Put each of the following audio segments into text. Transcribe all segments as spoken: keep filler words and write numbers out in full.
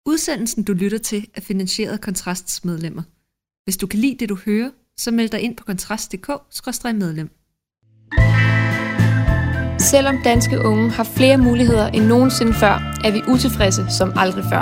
Udsendelsen, du lytter til, er finansieret af Kontrasts medlemmer. Hvis du kan lide det, du hører, så meld dig ind på kontrast punktum d k skråstreg medlem. Selvom danske unge har flere muligheder end nogensinde før, er vi utilfredse som aldrig før.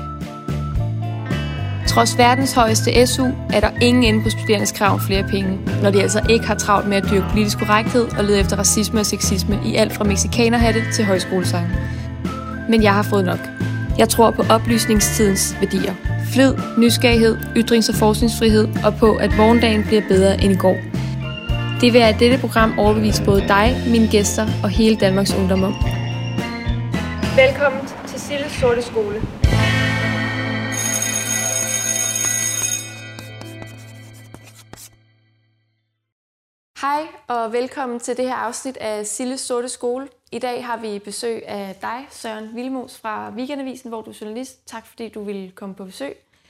Trods verdens højeste S U er der ingen ende på studerendes krav om flere penge, når de altså ikke har travlt med at dyrke politisk korrekthed og lede efter racisme og sexisme i alt fra mexikanerhatte til højskolesange. Men jeg har fået nok. Jeg tror på oplysningstidens værdier. Flid, nysgerrighed, ytrings- og forskningsfrihed og på, at morgendagen bliver bedre end i går. Det vil jeg i dette program overbevise både dig, mine gæster og hele Danmarks ungdom om. Velkommen til Silles Sorte Skole. Hej og velkommen til det her afsnit af Silles Sorte Skole. I dag har vi besøg af dig, Søren Willemoes fra Weekendavisen, hvor du er journalist. Tak fordi du ville komme på besøg.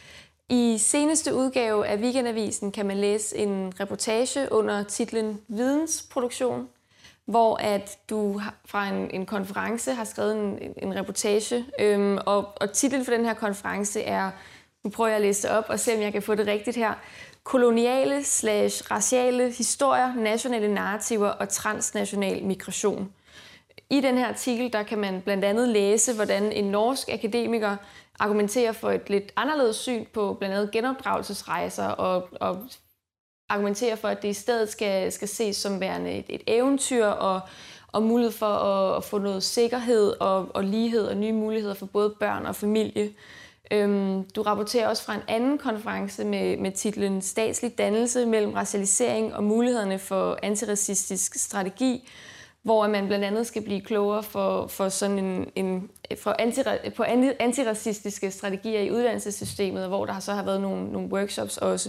I seneste udgave af Weekendavisen kan man læse en reportage under titlen Vidensproduktion, hvor at du fra en, en konference har skrevet en, en reportage, øhm, og, og titlen for den her konference er, nu prøver jeg at læse det op og se, om jeg kan få det rigtigt her, koloniale slash raciale historier, nationale narrativer og transnational migration. I den her artikel der kan man blandt andet læse, hvordan en norsk akademiker argumenterer for et lidt anderledes syn på blandt andet genopdragelsesrejser og, og argumenterer for, at det i stedet skal, skal ses som værende et, et eventyr og, og mulighed for at, at få noget sikkerhed og, og lighed og nye muligheder for både børn og familie. Øhm, du rapporterer også fra en anden konference med, med titlen Statslig dannelse mellem racialisering og mulighederne for antiracistisk strategi, hvor man blandt andet skal blive klogere for, for sådan en, en, for antira, på antiracistiske strategier i uddannelsessystemet, hvor der så har været nogle, nogle workshops også.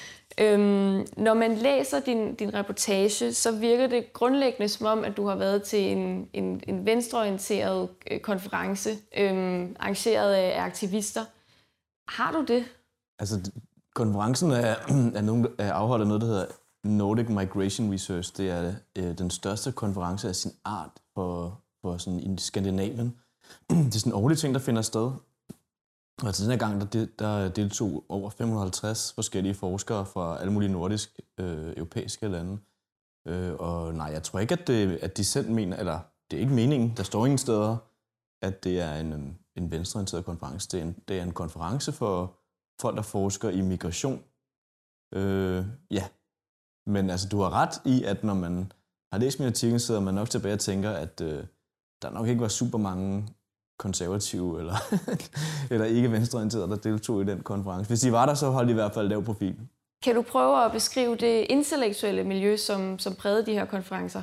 Øhm, når man læser din, din reportage, så virker det grundlæggende som om, at du har været til en, en, en venstreorienteret konference, øhm, arrangeret af aktivister. Har du det? Altså, konferencen er, er, nogen, er afholdt af noget, der hedder Nordic Migration Research. Det er øh, den største konference af sin art for, for sådan i Skandinavien. Det er sådan en årlig ting, der finder sted. Og til den her gang, der, der deltog over fem hundrede og halvtreds forskellige forskere fra alle mulige nordiske, øh, europæiske lande. Øh, og nej, jeg tror ikke, at, det, at de selv mener, eller det er ikke meningen, der står ingen steder, at det er en, en venstreorienteret konference. Det er en, det er en konference for folk, der forsker i migration. Øh, ja, men altså, du har ret i, at når man har læst min artikel, så sidder man nok tilbage og tænker, at øh, der nok ikke var super mange konservative eller, eller ikke venstreorienterede, der deltog i den konference. Hvis de var der, så holdt de i hvert fald lav profil. Kan du prøve at beskrive det intellektuelle miljø, som, som prægede de her konferencer?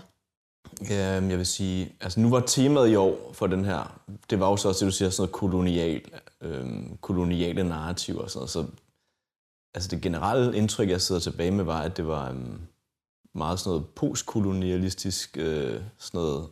Ja, jeg vil sige, altså nu var temaet i år for den her, det var jo så også, det du siger, sådan noget kolonial, øhm, koloniale narrativer og sådan noget. Så altså det generelle indtryk, jeg sidder tilbage med, var, at det var øhm, meget sådan noget postkolonialistisk, øh, sådan noget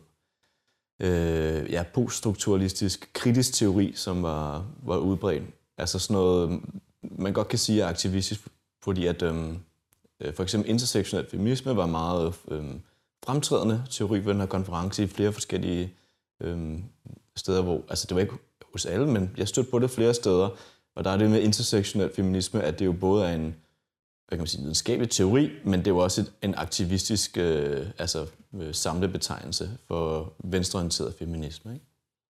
Øh, ja, poststrukturalistisk, kritisk teori, som var, var udbredt. Altså sådan noget, man godt kan sige er aktivistisk, fordi at øhm, for eksempel intersektionel feminisme var meget øhm, fremtrædende teori ved den her konference i flere forskellige øhm, steder, hvor, altså det var ikke hos alle, men jeg stødte på det flere steder, og der er det med intersektionel feminisme, at det jo både er en, hvad kan man sige, videnskabelig teori, men det er jo også et, en aktivistisk øh, altså, øh, samlebetegnelse for venstreorienteret feminisme. Ikke?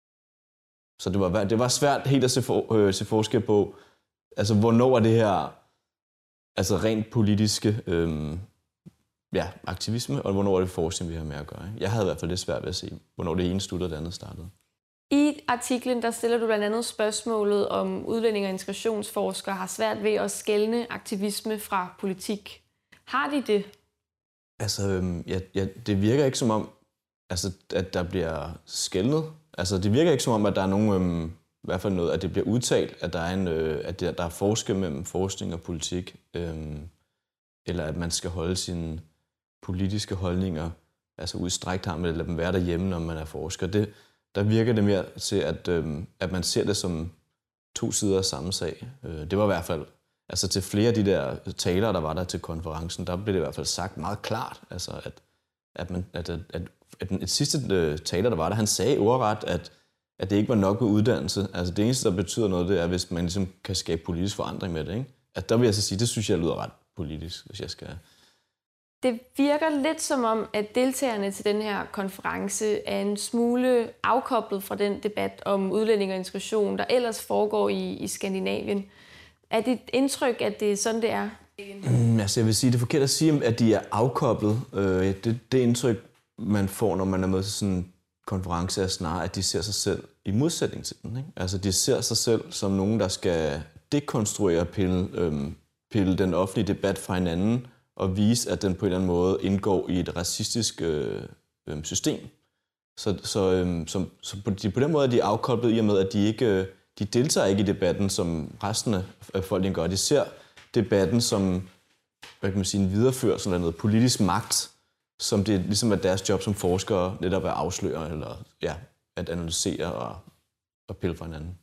Så det var, det var svært helt at se, for, øh, se forskel på, altså hvornår er det her altså rent politiske øh, ja, aktivisme, og hvornår er det forskning, vi har med at gøre. Ikke? Jeg havde i hvert fald det svært ved at se, hvornår det ene sluttede og det andet startede. I artiklen der stiller du blandt andet spørgsmålet om udlænding- og integrationsforskere har svært ved at skelne aktivisme fra politik. Har de det? Altså, ja, ja, det virker ikke som om, altså, at der bliver skelnet. Altså, det virker ikke som om, at der er nogen, øhm, i hvert fald noget, at det bliver udtalt, at der er en, øh, at der, der er forskel mellem forskning og politik, øhm, eller at man skal holde sine politiske holdninger, altså ud i strækt arm, eller lade dem være derhjemme, når man er forsker. Det Der virker det mere til, at, øhm, at man ser det som to sider af samme sag. Øh, det var i hvert fald, altså til flere af de der talere, der var der til konferencen, der blev det i hvert fald sagt meget klart, altså at, at, man, at, at, at, at den et sidste taler, der var der, han sagde ordret, at at det ikke var nok med uddannelse. Altså det eneste, der betyder noget, det er, hvis man ligesom kan skabe politisk forandring med det. Ikke? Altså, der vil jeg så sige, det synes jeg lyder ret politisk, hvis jeg skal... Det virker lidt som om, at deltagerne til den her konference er en smule afkoblet fra den debat om udlænding og integration, der ellers foregår i, i Skandinavien. Er det et indtryk, at det er sådan, det er? Mm, altså jeg vil sige, det er forkert at sige, at de er afkoblet. Øh, det, det indtryk, man får, når man er med til sådan en konference, er snarere, at de ser sig selv i modsætning til den. Ikke? Altså de ser sig selv som nogen, der skal dekonstruere, pille, øhm, pille den offentlige debat fra hinanden, og vise, at den på en eller anden måde indgår i et racistisk øh, øh, system. Så, så, øh, så, så på, de, på den måde er de afkoblet i og med, at de ikke øh, de deltager ikke i debatten, som resten af befolkningen gør. De ser debatten som hvad kan man sige, en videreførsel af noget politisk magt, som det ligesom er deres job som forskere netop at afsløre, eller ja, at analysere og, og pille fra hinanden.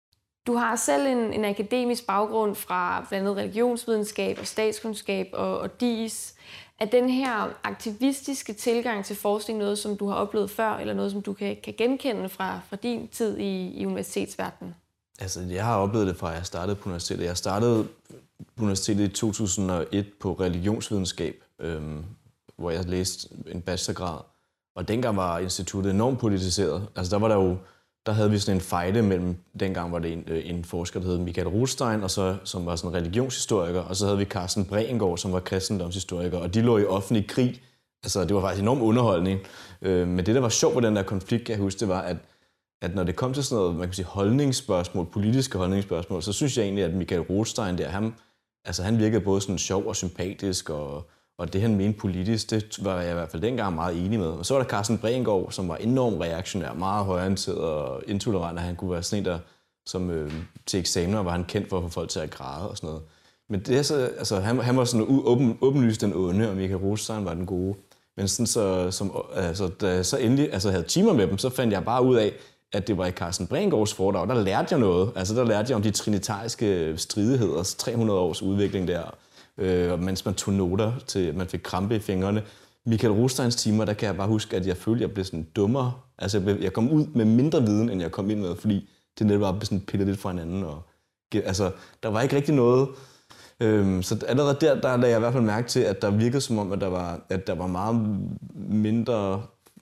Du har selv en, en akademisk baggrund fra blandt andet religionsvidenskab og statskundskab og, og D I S. Er den her aktivistiske tilgang til forskning noget, som du har oplevet før, eller noget, som du kan, kan genkende fra, fra din tid i, i universitetsverdenen? Altså, jeg har oplevet det fra, at jeg startede på universitetet. Jeg startede på universitetet i to tusind og et på religionsvidenskab, øhm, hvor jeg læste en bachelorgrad. Og dengang var instituttet enormt politiseret. Altså, der var der jo Der havde vi sådan en fejde mellem, dengang var det en, en forsker, der hed Michael Rothstein, og så, som var sådan en religionshistoriker, og så havde vi Carsten Bregengaard, som var kristendomshistoriker, og de lå i offentlig krig. Altså, det var faktisk enormt underholdning. Øh, men det, der var sjovt på den der konflikt, kan jeg huske, det var, at, at når det kom til sådan noget, man kan sige, holdningsspørgsmål, politiske holdningsspørgsmål, så synes jeg egentlig, at Michael Rothstein der, han, altså, han virkede både sådan sjov og sympatisk, og Og det, han mente politisk, det var jeg i hvert fald dengang meget enig med. Og så var der Carsten Bregengaard, som var enormt reaktionær, meget højreorienteret og intolerant, og han kunne være sådan en, der som, øh, til eksamener var han kendt for at få folk til at græde og sådan noget. Men det er så, altså, han, han var sådan åben, åbenlyst den onde, og Michael Rothstein var den gode. Men sådan, så, som, altså, da jeg så endelig altså, havde timer med dem, så fandt jeg bare ud af, at det var i Carsten Bregengaards foredrag. Der lærte jeg noget. Altså, der lærte jeg om de trinitariske stridigheder, tre hundrede års udvikling der. Øh, mens man tog noter til, at man fik krampe i fingrene. Michael Rothsteins timer, der kan jeg bare huske, at jeg følte, at jeg blev sådan dummere. Altså, jeg, blev, jeg kom ud med mindre viden, end jeg kom ind med, fordi det netop var sådan pillet lidt fra hinanden. Og, altså, der var ikke rigtig noget. Øhm, så allerede der, der lagde jeg i hvert fald mærke til, at der virkede som om, at der var, at der var meget mindre.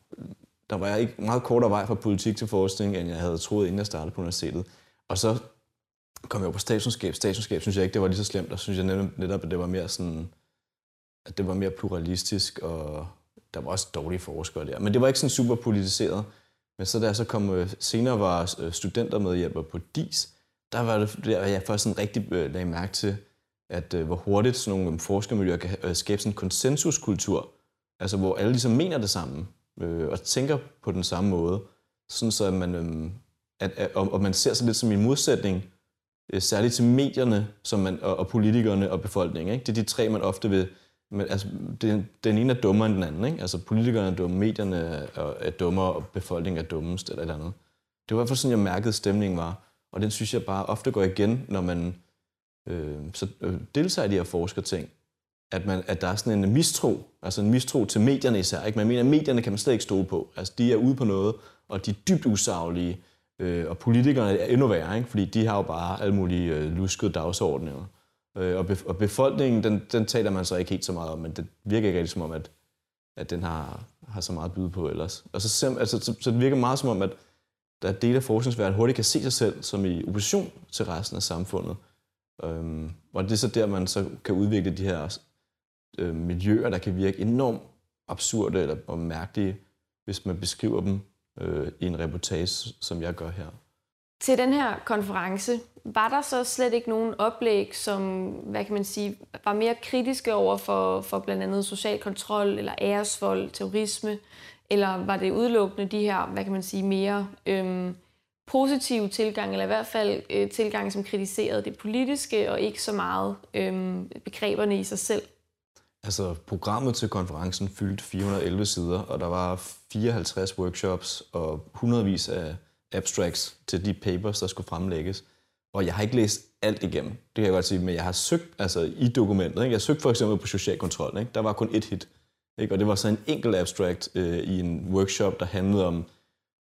Der var ikke meget kortere vej fra politik til forskning, end jeg havde troet, inden jeg startede på universitetet. Og så kom jeg jo på statskundskab. Statskundskab synes jeg ikke, det var lige så slemt. Der synes jeg netop, at det var mere sådan, at det var mere pluralistisk, og der var også dårlige forskere der. Men det var ikke sådan super politiseret. Men så da jeg så kom senere var studentermedhjælper på D I S, der var det der, jeg først sådan rigtig lagde mærke til, at hvor hurtigt sådan nogle forskermiljøer kan skabe sådan en konsensuskultur, altså hvor alle ligesom mener det samme øh, og tænker på den samme måde, sådan så at man, øh, at, at, og, og man ser sig lidt som en modsætning, særligt til medierne som man, og, og politikerne og befolkningen. Ikke? Det er de tre, man ofte vil... Men, altså, den, den ene er dummere end den anden. Ikke? Altså, politikerne er dumme, medierne er, er dummere, og befolkningen er dummest, eller et eller andet. Det var i hvert fald sådan, jeg mærkede, at stemningen var. Og den synes jeg bare ofte går igen, når man øh, så, øh, deltager i de her forskerting. At, man, at der er sådan en mistro, altså en mistro til medierne især. Ikke? Man mener, at medierne kan man slet ikke stole på. Altså, de er ude på noget, og de er dybt usaglige. Øh, og politikerne er endnu værre, ikke? Fordi de har jo bare alle mulige øh, luskede dagsordninger. Øh, og, bef- og befolkningen, den, den taler man så ikke helt så meget om, men det virker ikke rigtig som om, at, at den har, har så meget at byde på ellers. Og så, altså, så, så det virker meget som om, at der er dele af forskningsverdenen hurtigt kan se sig selv som i opposition til resten af samfundet. Øhm, og det er så der, man så kan udvikle de her øh, miljøer, der kan virke enormt absurde eller og mærkelige, hvis man beskriver dem øh, i en reportage, som jeg gør her. Til den her konference, var der så slet ikke nogen oplæg, som, hvad kan man sige, var mere kritiske over for, for blandt andet social kontrol eller æresvold, terrorisme, eller var det udelukkende de her, hvad kan man sige, mere øhm, positive tilgang, eller i hvert fald øh, tilgang, som kritiserede det politiske, og ikke så meget øhm, begreberne i sig selv? Altså, programmet til konferencen fyldte fire hundrede og elleve sider, og der var fireoghalvtreds workshops og hundredvis af abstracts til de papers, der skulle fremlægges. Og jeg har ikke læst alt igennem, det kan jeg godt sige, men jeg har søgt altså, i dokumentet. Ikke? Jeg har søgt for eksempel på social kontrol. Ikke? Der var kun et hit. Ikke? Og det var så en enkelt abstract øh, i en workshop, der handlede om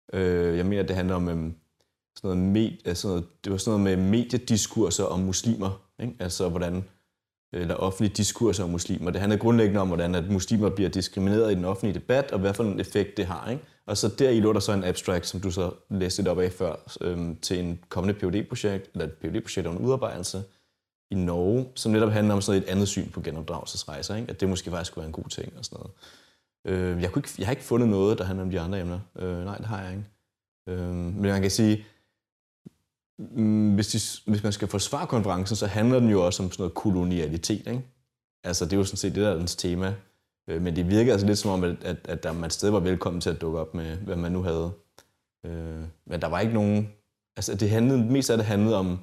Øh, jeg mener, det handler om øhm, sådan noget, med, altså noget, det var sådan noget med mediediskurser om muslimer, ikke? Altså hvordan, eller offentlige diskurser om muslimer. Det handler grundlæggende om, hvordan at muslimer bliver diskrimineret i den offentlige debat, og hvad for en effekt det har, ikke? Og så deri lå der så en abstract, som du så læste lidt op af før, øhm, til en kommende P H D-projekt, eller et P H D-projekt under udarbejdelse i Norge, som netop handler om sådan et andet syn på genopdragelsesrejser, ikke? At det måske faktisk skulle være en god ting og sådan noget. Øh, jeg, kunne ikke, jeg har ikke fundet noget, der handler om de andre emner. Øh, nej, det har jeg ikke. Øh, men man kan sige, hvis, de, hvis man skal forsvare konferencen, så handler den jo også om sådan noget kolonialitet, ikke? Altså, det er jo sådan set det, der er dens tema. Øh, men det virker altså lidt som om, at, at, at der man stadig var velkommen til at dukke op med, hvad man nu havde. Øh, men der var ikke nogen... Altså, det handlede, mest af det handlede om,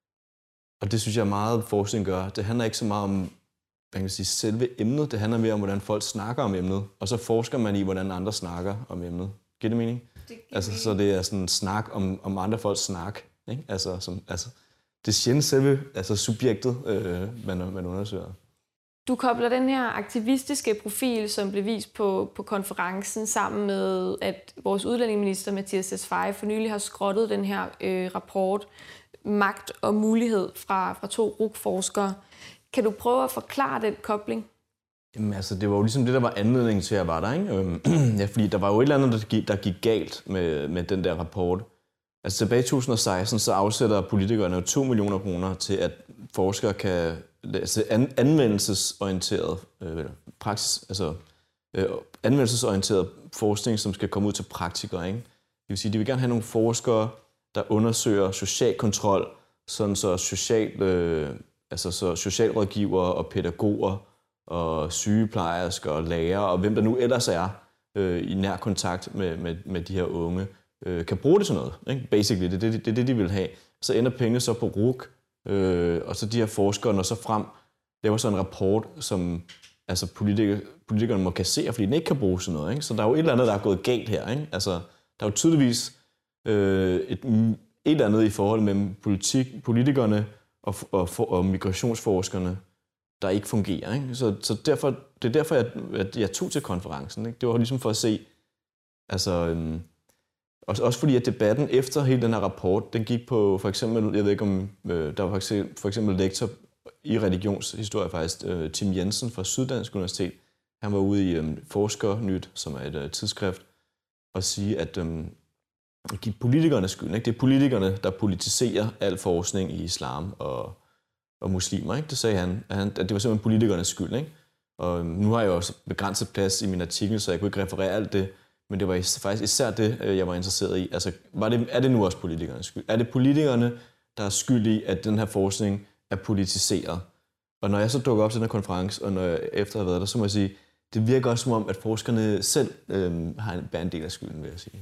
og det synes jeg meget forskning gør, det handler ikke så meget om, man kan sige, selve emnet, det handler mere om, hvordan folk snakker om emnet, og så forsker man i, hvordan andre snakker om emnet. Giver det mening? Det altså, så det er sådan en snak om, om andre folks snak, ikke? Altså, som, altså, det er sjældent selve altså subjektet, øh, man, man undersøger. Du kobler den her aktivistiske profil, som blev vist på, på konferencen, sammen med, at vores udlændingeminister Mattias Tesfaye for nylig har skrottet den her øh, rapport, Magt og mulighed, fra, fra to R U C-forskere. Kan du prøve at forklare den kobling? Jamen, altså, det var jo ligesom det, der var anledningen til, at jeg var der, ikke? Ja, fordi der var jo et eller andet, der gik, der gik galt med, med den der rapport. Altså tilbage i to tusind og seksten, så afsætter politikerne jo to millioner kroner til, at forskere kan altså an, anvendelsesorienteret øh, praksis, altså øh, anvendelsesorienteret forskning, som skal komme ud til praktikere, ikke? Det vil sige, de vil gerne have nogle forskere, der undersøger social kontrol, sådan så social, øh, altså så socialrådgivere og pædagoger og sygeplejersker og lærere og hvem der nu ellers er øh, i nær kontakt med, med, med de her unge, øh, kan bruge det til noget, ikke? Basically, det er det, det, det, de vil have. Så ender pengene så på R U C, øh, og så de her forskere når så frem laver så en rapport, som altså politikere, politikerne må kassere, fordi den ikke kan bruges til noget, ikke? Så der er jo et eller andet, der er gået galt her, ikke? Altså, der er jo tydeligvis øh, et, et eller andet i forhold mellem politik, politikerne og, og, og migrationsforskerne, der ikke fungerer, ikke? Så, så derfor, det er derfor, jeg, at jeg tog til konferencen, ikke? Det var ligesom for at se, altså, øhm, også, også fordi at debatten efter hele den her rapport, den gik på for eksempel, jeg ved ikke om, øh, der var for eksempel, for eksempel lektor i religionshistorie faktisk, øh, Tim Jensen fra Syddansk Universitet. Han var ude i øh, Forskernyt, som er et øh, tidsskrift, og sige, at øh, give politikerne skyld, ikke? Det er politikerne, der politiserer al forskning i islam og og muslimer, ikke? Det sagde han, at, han, at det var simpelthen politikernes skyld, ikke? Og nu har jeg jo også begrænset plads i min artikel, så jeg kunne ikke referere alt det, men det var faktisk især det, jeg var interesseret i. Altså, var det, er det nu også politikernes skyld? Er det politikerne, der er skyld i, at den her forskning er politiseret? Og når jeg så dukker op til den her konference, og når jeg efter har været der, så må jeg sige, det virker også som om, at forskerne selv øh, har en, en del af skylden, vil jeg sige.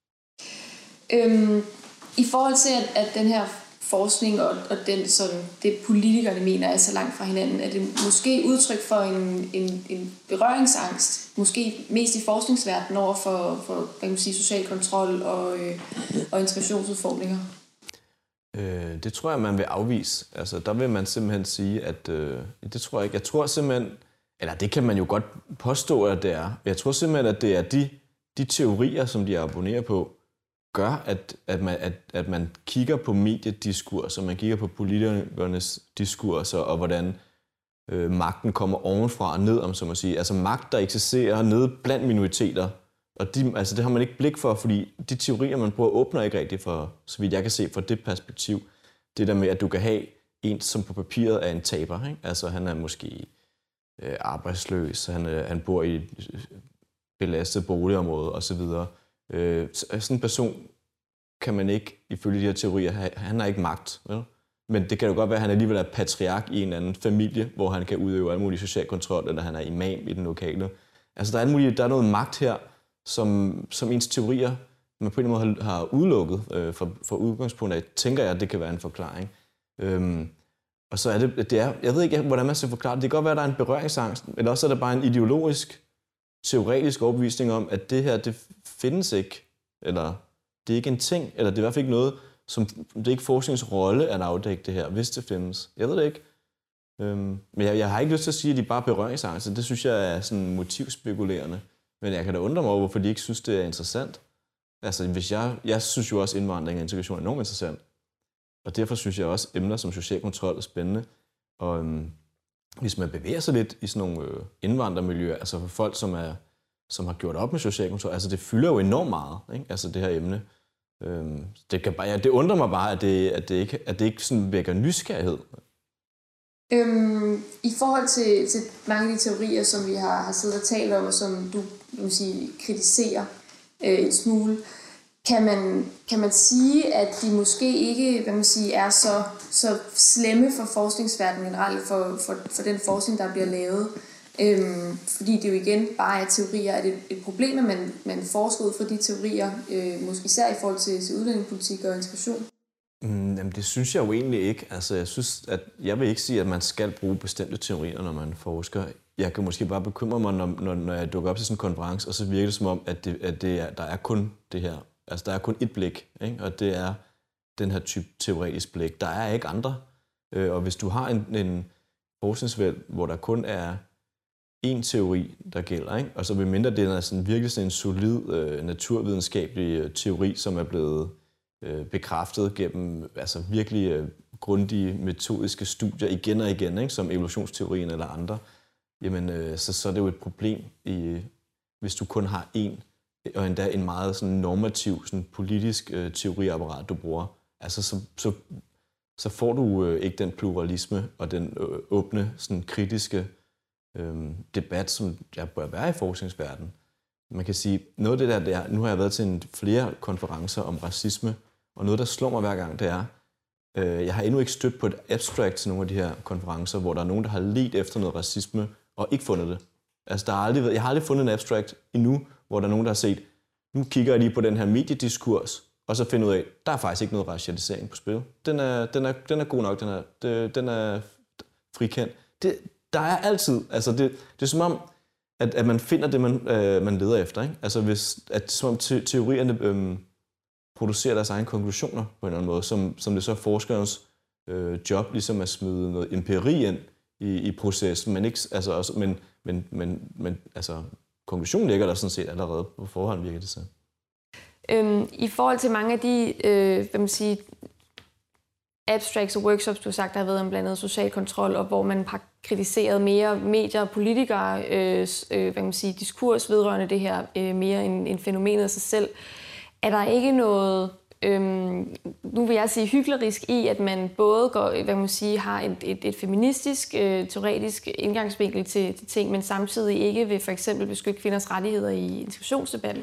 Øhm, I forhold til, at, at den her forskning og, og den, sådan, det politikerne mener er så langt fra hinanden, er det måske udtryk for en, en, en berøringsangst, måske mest i forskningsverdenen over for, for hvad kan man sige, social kontrol og, øh, og integrationsudfordringer? Øh, det tror jeg, man vil afvise. Altså, der vil man simpelthen sige, at øh, det tror jeg ikke. Jeg tror simpelthen, eller det kan man jo godt påstå, at det er. Jeg tror simpelthen, at det er de, de teorier, som de abonnerer på, gør, at, at, man, at, at man kigger på mediediskurser, man kigger på politikernes diskurser, og hvordan øh, magten kommer ovenfra og ned, om så man siger. Altså magt, der eksisterer nede blandt minoriteter, og de, altså, det har man ikke blik for, fordi de teorier, man bruger, åbner ikke rigtigt for, så vidt jeg kan se fra det perspektiv. Det der med, at du kan have en, som på papiret er en taber, ikke? Altså han er måske øh, arbejdsløs, han, øh, han bor i et belastet boligområde osv., Øh, sådan en person kan man ikke, ifølge de her teorier, han har ikke magt. Vel? Men det kan jo godt være, at han alligevel er patriark i en anden familie, hvor han kan udøve al mulig social kontrol, eller han er imam i den lokale. Altså der er, mulig, der er noget magt her, som, som ens teorier, man på en måde har, har udelukket øh, for, for udgangspunkt af, tænker jeg, at det kan være en forklaring. Øhm, og så er det, det er, jeg ved ikke, hvordan man skal forklare det. Det kan godt være, at der er en berøringsangst, eller også er der bare en ideologisk, teoretisk overbevisning om, at det her, det findes ikke, eller det er ikke en ting, eller det er i hvert fald ikke noget, som det er ikke forskningens rolle at afdække det her, hvis det findes. Jeg ved det ikke. Øhm, men jeg, jeg har ikke lyst til at sige, at de bare berøringsangst. Det synes jeg er sådan motivspekulerende. Men jeg kan da undre mig over, hvorfor de ikke synes, det er interessant. Altså, hvis jeg, jeg synes jo også, at indvandring og integration er enormt interessant. Og derfor synes jeg også, at emner som social kontrol er spændende. Og øhm, hvis man bevæger sig lidt i sådan nogle øh, indvandrermiljøer, altså for folk, som, er, som har gjort op med social kontrol, altså det fylder jo enormt meget, ikke? Altså det her emne. Øhm, det, kan bare, ja, det undrer mig bare, at det, at det ikke, at det ikke sådan vækker nysgerrighed. Øhm, I forhold til, til mange af de teorier, som vi har, har siddet og talt om, og som du vil sige, kritiserer øh, en smule, kan man, kan man sige, at de måske ikke hvad man sige, er så, så slemme for forskningsverdenen generelt, for, for, for den forskning, der bliver lavet? Øhm, fordi det jo igen bare er teorier. Er det et problem, at man, man forsker ud fra de teorier, øh, måske især i forhold til, til udlændingepolitik og integration? Mm, jamen det synes jeg jo egentlig ikke. Altså jeg synes, at jeg vil ikke sige, at man skal bruge bestemte teorier, når man forsker. Jeg kan måske bare bekymre mig, når, når, når jeg dukker op til sådan en konference, og så virker det som om, at, det, at det er, der er kun det her. Altså der er kun ét blik, ikke? Og det er den her type teoretisk blik. Der er ikke andre. Øh, og hvis du har en, en forskningsfelt, hvor der kun er en teori, der gælder, ikke? Og så ved mindre det er sådan virkelig sådan en solid øh, naturvidenskabelig øh, teori, som er blevet øh, bekræftet gennem altså virkelig øh, grundige metodiske studier igen og igen, ikke? Som evolutionsteorien eller andre, jamen øh, så, så er det jo et problem, i, hvis du kun har en, og endda en meget sådan normativ sådan politisk øh, teoriapparat, du bruger. Altså så, så, så får du øh, ikke den pluralisme og den øh, åbne, sådan kritiske debat, som jeg bør være i forskningsverdenen. Man kan sige, noget af det der, det er, nu har jeg været til en, flere konferencer om racisme, og noget, der slår mig hver gang, det er, øh, jeg har endnu ikke stødt på et abstract til nogle af de her konferencer, hvor der er nogen, der har ledt efter noget racisme, og ikke fundet det. Altså, der har aldrig, jeg har aldrig fundet en abstract endnu, hvor der er nogen, der har set, nu kigger jeg lige på den her mediediskurs, og så finder ud af, der er faktisk ikke noget racialisering på spil. Den er, den er, den er god nok, den er, den er frikendt. Det, Der er altid, altså det, det er som om, at, at man finder det, man, øh, man leder efter, ikke? Altså hvis, at som om te, teorierne øh, producerer deres egne konklusioner på en eller anden måde, som, som det så er forskerens øh, job ligesom at smide noget empiri ind i, i processen, men, ikke, altså, også, men, men, men, men altså, konklusionen ligger der sådan set allerede på forhånd, virker det så. Øhm, I forhold til mange af de, øh, hvad man siger, abstracts og workshops, du har sagt, der har været om blandt andet social kontrol, og hvor man har kritiseret mere medier og politikere, øh, øh, hvad kan man sige, diskurs vedrørende det her, øh, mere end, end fænomenet af sig selv. Er der ikke noget, øh, nu vil jeg sige, hyklerisk i, at man både går, hvad kan man sige, har et, et, et feministisk, øh, teoretisk indgangsvinkel til, til ting, men samtidig ikke vil for eksempel beskytte kvinders rettigheder i integrationsdebatten?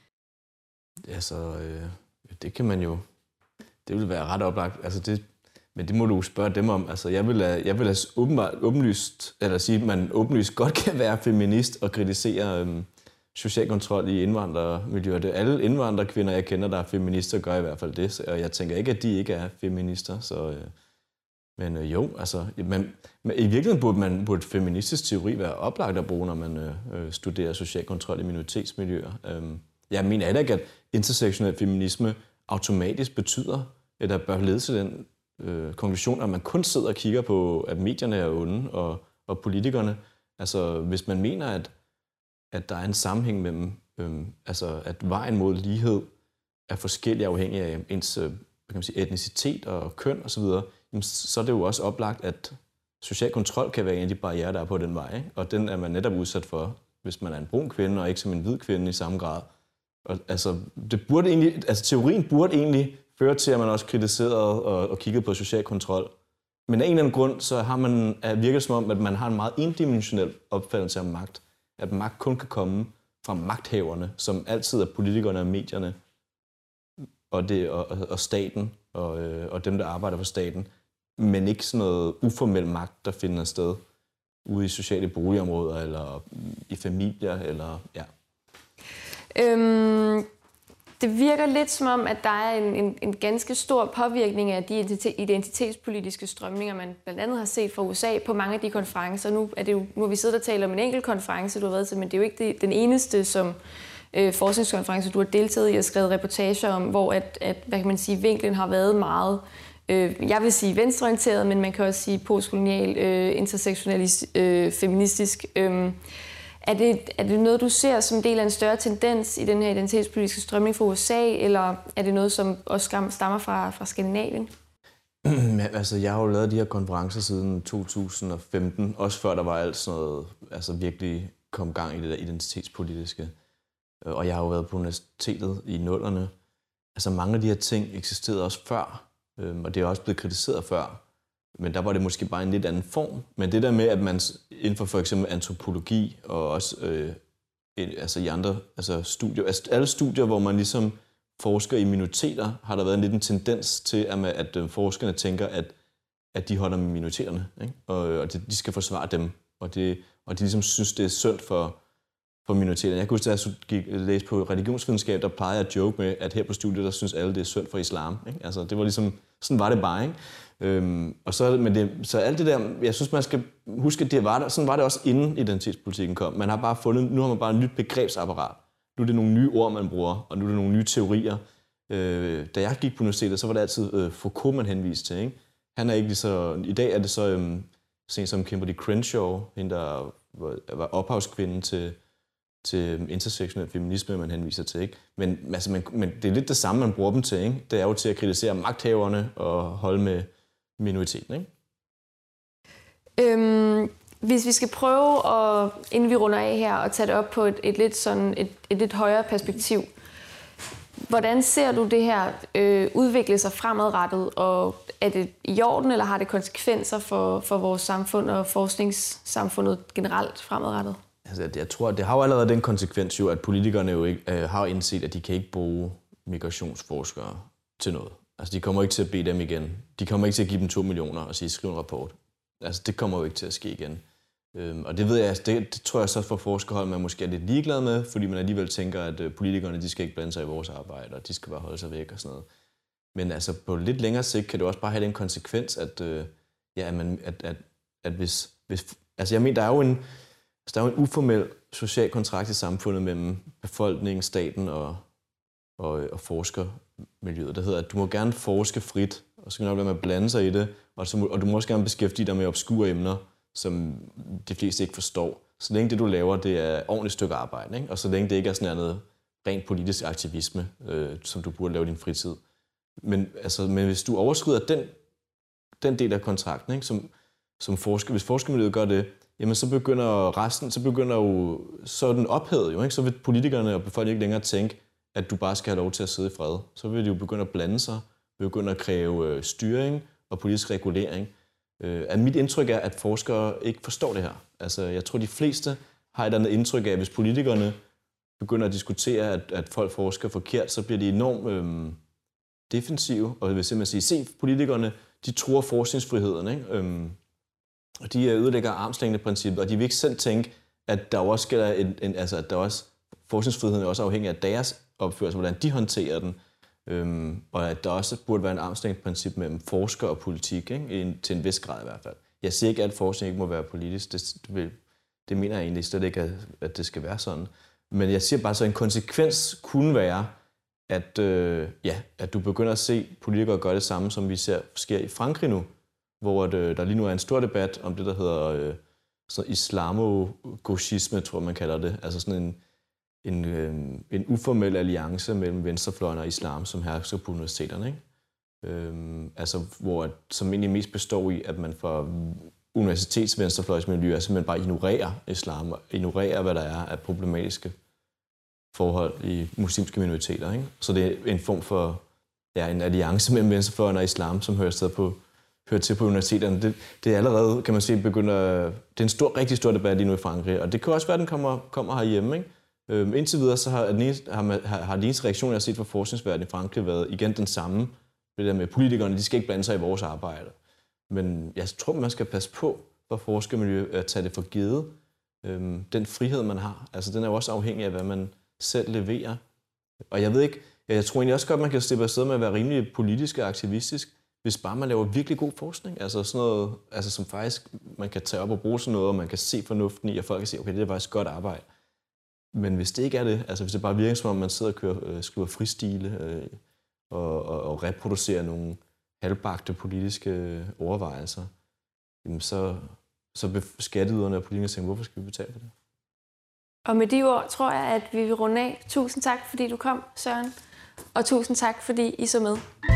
Altså, øh, det kan man jo, det vil være ret oplagt. Altså det, men det må du spørge dem om. Altså, jeg vil have, jeg vil have åbenbart, åbenlyst, eller sige, at man åbenlyst godt kan være feminist og kritisere øhm, social kontrol i indvandrermiljøer. Det er alle indvandrerkvinder, jeg kender, der er feminister, gør i hvert fald det. Og jeg tænker ikke, at de ikke er feminister. Så, øh, men øh, jo, altså, man, men i virkeligheden burde, man, burde feministisk teori være oplagt at bruge, når man øh, studerer social kontrol i minoritetsmiljøer. Øhm, jeg mener heller ikke, at intersektionel feminisme automatisk betyder, eller bør lede til den øh, konklusion, at man kun sidder og kigger på, at medierne er onde og, og politikerne. Altså, hvis man mener, at, at der er en sammenhæng mellem, øh, altså, at vejen mod lighed er forskellig afhængig af ens øh, kan man sige, etnicitet og køn osv., så, så er det jo også oplagt, at social kontrol kan være en af de barrierer, der er på den vej, ikke? Og den er man netop udsat for, hvis man er en brun kvinde, og ikke som en hvid kvinde i samme grad. Og, altså, det burde egentlig, altså, teorien burde egentlig føre til, at man også kritiserede og, og kiggede på social kontrol. Men af en eller anden grund, så har man, er, virker det som om, at man har en meget endimensionel opfattelse af magt. At magt kun kan komme fra magthaverne, som altid er politikerne og medierne, og, det, og, og staten, og, øh, og dem, der arbejder for staten. Men ikke sådan noget uformel magt, der finder sted ude i sociale boligområder, eller i familier, eller ja. Øhm, det virker lidt som om, at der er en, en, en ganske stor påvirkning af de identitetspolitiske strømninger, man blandt andet har set fra U S A på mange af de konferencer. Nu, er det jo, nu har vi siddet og talt om en enkelt konference, du har været til, men det er jo ikke det, den eneste som øh, forskningskonference, du har deltaget i og skrevet reportager om, hvor at, at, hvad kan man sige, vinklen har været meget, øh, jeg vil sige venstreorienteret, men man kan også sige postkolonial, øh, intersektionalistisk, øh, feministisk. Øh, Er det, er det noget, du ser som del af en større tendens i den her identitetspolitiske strømning fra U S A, eller er det noget, som også stammer fra, fra Skandinavien? Altså, jeg har jo lavet de her konferencer siden to tusind og femten, også før der var alt sådan noget, altså virkelig kom gang i det der identitetspolitiske. Og jeg har jo været på universitetet i nullerne. Altså, mange af de her ting eksisterede også før, og det er også blevet kritiseret før. Men der var det måske bare en lidt anden form. Men det der med, at man inden for for eksempel antropologi og også øh, altså i andre altså studier, altså alle studier, hvor man ligesom forsker i minoriteter, har der været en lidt en tendens til, at, man, at øh, forskerne tænker, at, at de holder med minoriteterne, ikke? Og, og de, de skal forsvare dem. Og, det, og de ligesom synes, det er synd for, for minoriteterne. Jeg kunne huske, at jeg gik læste på religionsvidenskab, der plejede at joke med, at her på studiet, der synes alle, det er synd for islam. Ikke? Altså, det var ligesom, sådan var det bare, ikke? Øhm, og så, men det, så alt det der, jeg synes, man skal huske, at det var der, sådan var det også inden identitetspolitikken kom. Man har bare fundet, nu har man bare et nyt begrebsapparat. Nu er det nogle nye ord, man bruger, og nu er det nogle nye teorier. Øh, da jeg gik på universitetet, så var det altid øh, Foucault, man henviste til, ikke? Han er ikke lige så, i dag er det så øh, sådan som Kimberly Crenshaw, hende der var, var ophavskvinden til, til intersektionel feminisme, man henviser til, ikke? Men, altså, man, men det er lidt det samme, man bruger dem til, ikke? Det er jo til at kritisere magthaverne og holde med minoriteten, ikke? Øhm, hvis vi skal prøve, at, inden vi runder af her, at tage det op på et, et, lidt, sådan, et, et lidt højere perspektiv. Hvordan ser du det her øh, udvikle sig fremadrettet, og er det i orden, eller har det konsekvenser for, for vores samfund og forskningssamfundet generelt fremadrettet? Altså, jeg tror, at det har jo allerede den konsekvens, jo, at politikerne jo ikke øh, har indset, at de kan ikke bruge migrationsforskere til noget. Altså, de kommer ikke til at bede dem igen. De kommer ikke til at give dem to millioner og sige, skriv en rapport. Altså, det kommer jo ikke til at ske igen. Øhm, og det ved jeg, det, det tror jeg så for forskerhold, man måske er lidt ligeglad med, fordi man alligevel tænker, at øh, politikerne, de skal ikke blande sig i vores arbejde, og de skal bare holde sig væk og sådan noget. Men altså, på lidt længere sigt kan det også bare have den konsekvens, at, øh, ja, man, at, at, at hvis, hvis... Altså, jeg mener, der er jo en, der er jo en uformel social kontrakt i samfundet mellem befolkningen, staten og, og, og forskermiljøet, der hedder, at du må gerne forske frit, og så kan du nok være med at blande sig i det, og, så må, og du må også gerne beskæftige dig med obskure emner, som de fleste ikke forstår. Så længe det, du laver, det er et ordentligt stykke arbejde, ikke? Og så længe det ikke er sådan noget rent politisk aktivisme, øh, som du burde lave i din fritid. Men, altså, men hvis du overskrider den, den del af kontrakten, ikke? Som, som forsker, hvis forskermiljøet gør det, jamen så begynder resten, så begynder jo, så er den ophævet jo, ikke? Så vil politikerne og befolkningen ikke længere tænke, at du bare skal have lov til at sidde i fred. Så vil de jo begynde at blande sig, begynde at kræve øh, styring og politisk regulering. Øh, at mit indtryk er, at forskere ikke forstår det her. Altså, jeg tror, de fleste har et andet indtryk af, at hvis politikerne begynder at diskutere, at, at folk forsker forkert, så bliver de enormt øh, defensive, og jeg vil simpelthen sige, se, politikerne, de truer forskningsfriheden, ikke? Øh, og de ødelægger armslængdeprincippet, og de vil ikke selv tænke, at der også skal en, en, altså, at der også, forskningsfriheden er også afhængig af deres opførsel, hvordan de håndterer den. Øhm, og at der også burde være en armslængdeprincip mellem forsker og politik, ikke? En, til en vis grad i hvert fald. Jeg siger ikke, at forskning ikke må være politisk. Det, det, det mener jeg egentlig slet ikke, at, at det skal være sådan. Men jeg siger bare, så en konsekvens kunne være, at, øh, ja, at du begynder at se politikere gøre det samme, som vi ser sker i Frankrig nu, hvor øh, der lige nu er en stor debat om det, der hedder øh, islamogauchisme, tror jeg, man kalder det. Altså sådan en En, øh, en uformel alliance mellem venstrefløjen og islam, som hersker på universiteterne, ikke? Øhm, altså, hvor, som egentlig mest består i, at man fra universitetsvenstrefløjsmiljøer simpelthen bare ignorerer islam, og ignorerer, hvad der er af problematiske forhold i muslimske minoriteter, ikke? Så det er en form for, ja, en alliance mellem venstrefløjen og islam, som hører, sted på, hører til på universiteterne. Det, det er allerede, kan man sige, begynder, det er en stor, rigtig stor debat lige nu i Frankrig, og det kan også være, at den kommer, kommer herhjemme, ikke? Øhm, indtil videre så har, den eneste, har, man, har, har de eneste reaktioner, jeg har set fra forskningsverdenen i Frankrig, været igen den samme. Det der med politikerne, de skal ikke blande sig i vores arbejde. Men jeg tror, man skal passe på for forskermiljø at tage det for givet. Øhm, den frihed, man har, altså den er jo også afhængig af, hvad man selv leverer. Og jeg ved ikke, jeg tror egentlig også godt, man kan slippe afsted med at være rimelig politisk og aktivistisk, hvis bare man laver virkelig god forskning. Altså sådan noget, altså som faktisk man kan tage op og bruge sådan noget, og man kan se fornuften i, og folk kan se, okay, det er faktisk godt arbejde. Men hvis det ikke er det, altså hvis det bare virker som om, man sidder og kører, øh, skriver fristile øh, og, og, og reproducerer nogle halvbagte politiske overvejelser, jamen så, så vil skatteyderne og politikerne tænke, hvorfor skal vi betale for det? Og med de ord tror jeg, at vi vil runde af. Tusind tak, fordi du kom, Søren. Og tusind tak, fordi I så med.